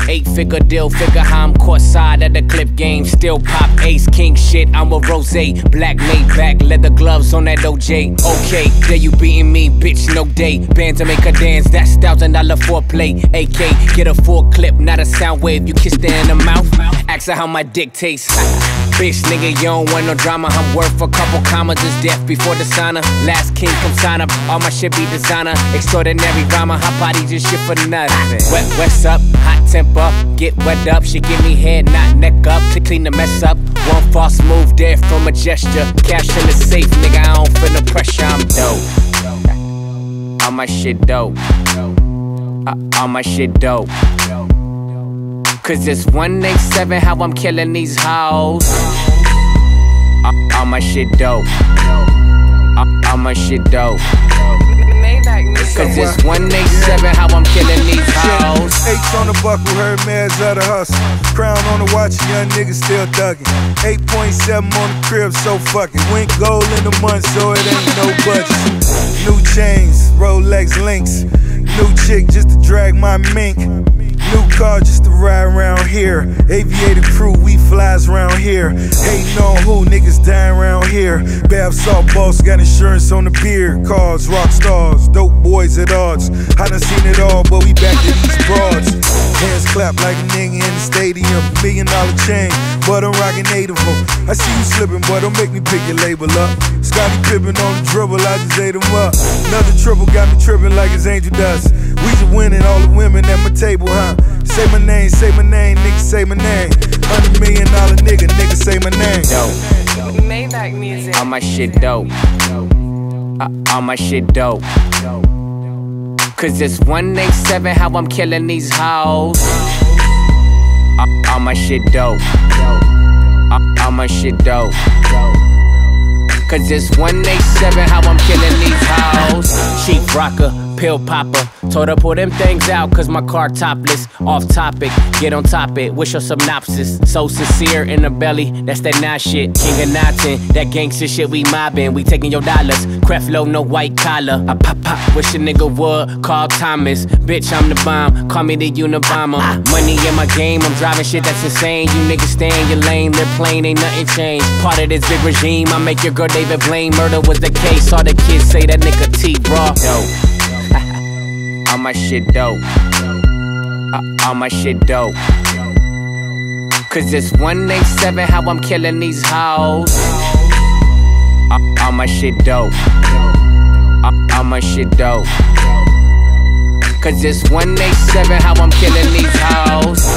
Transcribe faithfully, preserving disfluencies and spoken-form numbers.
Eight figure deal, figure how I'm caught side at the clip game. Still pop ace, king shit, I'm a rose. Black made back, leather gloves on that O J. Okay, there you beating me, bitch, no day. Band to make her dance, that's thousand dollar foreplay. A K, get a full clip, not a sound wave. You kissed her in the mouth, ask her how my dick tastes. Bitch, nigga, you don't want no drama. I'm worth a couple commas, just death before the sauna. Last king, come sign up, all my shit be designer. Extraordinary drama, hot body just shit for nothing. Wet, what's up, hot temper, get wet up. She give me head, not neck up, to clean the mess up. One false move there from a gesture. Cash in the safe, nigga, I don't feel no pressure, I'm dope. All my shit dope. Uh, all my shit dope. Cause it's one eight seven how I'm killing these hoes. Uh, all my shit dope. Uh, all my shit dope. Cause it's one eight seven how I'm killing these hoes. H on the buckle, heard man's of the hustle. Crown on the watch, young niggas still thuggin'. eight point seven on the crib, so fuck it. Went gold in the month, so it ain't no budget. New chains, Rolex links. New chick just to drag my mink. New car just to ride around here. Aviator crew, we flies around here. Hating on who, niggas dying around here. Bab Salt Boss got insurance on the beer. Cars, rock stars, dope boys at odds. I done seen it all, but we back to these broads. Hands clap like a nigga in the stadium. Million dollar chain, but I'm rocking eight of them. I see you slipping, but don't make me pick your label up. Scotty Pippen on the dribble, I just ate him up. Another triple got me tripping like it's angel dust. We just winning all the women at my table, huh? Say my name, say my name, nigga, say my name. Hundred million dollar nigga, nigga, say my name. Dope. Maybach music. All my shit dope. Uh, all my shit dope. Cause it's one eight seven how I'm killing these hoes. Uh, all my shit dope. Uh, all my shit dope. Cause it's one eight seven how I'm killing these hoes. Cheap rocker, pill popper. Told her pull them things out cause my car topless. Off topic, get on top it. Wish her synopsis. So sincere in the belly, that's that nah shit. King of Notting, that gangster shit we mobbing. We taking your dollars, Creflo, no white collar. I pop pop, wish a nigga would call Thomas. Bitch, I'm the bomb, call me the Unabomber. Money in my game, I'm driving shit that's insane. You niggas stay in your lane, they're plain, ain't nothing changed. Part of this big regime, I make your girl David Blaine. Murder was the case, all the kids say that nigga T-Raw. Dope. All my shit dope. Uh, all my shit dope. Cause it's one eight seven how I'm killing these hoes. Uh, all my shit dope. Uh, all my shit dope. Cause it's one eight seven how I'm killing these hoes.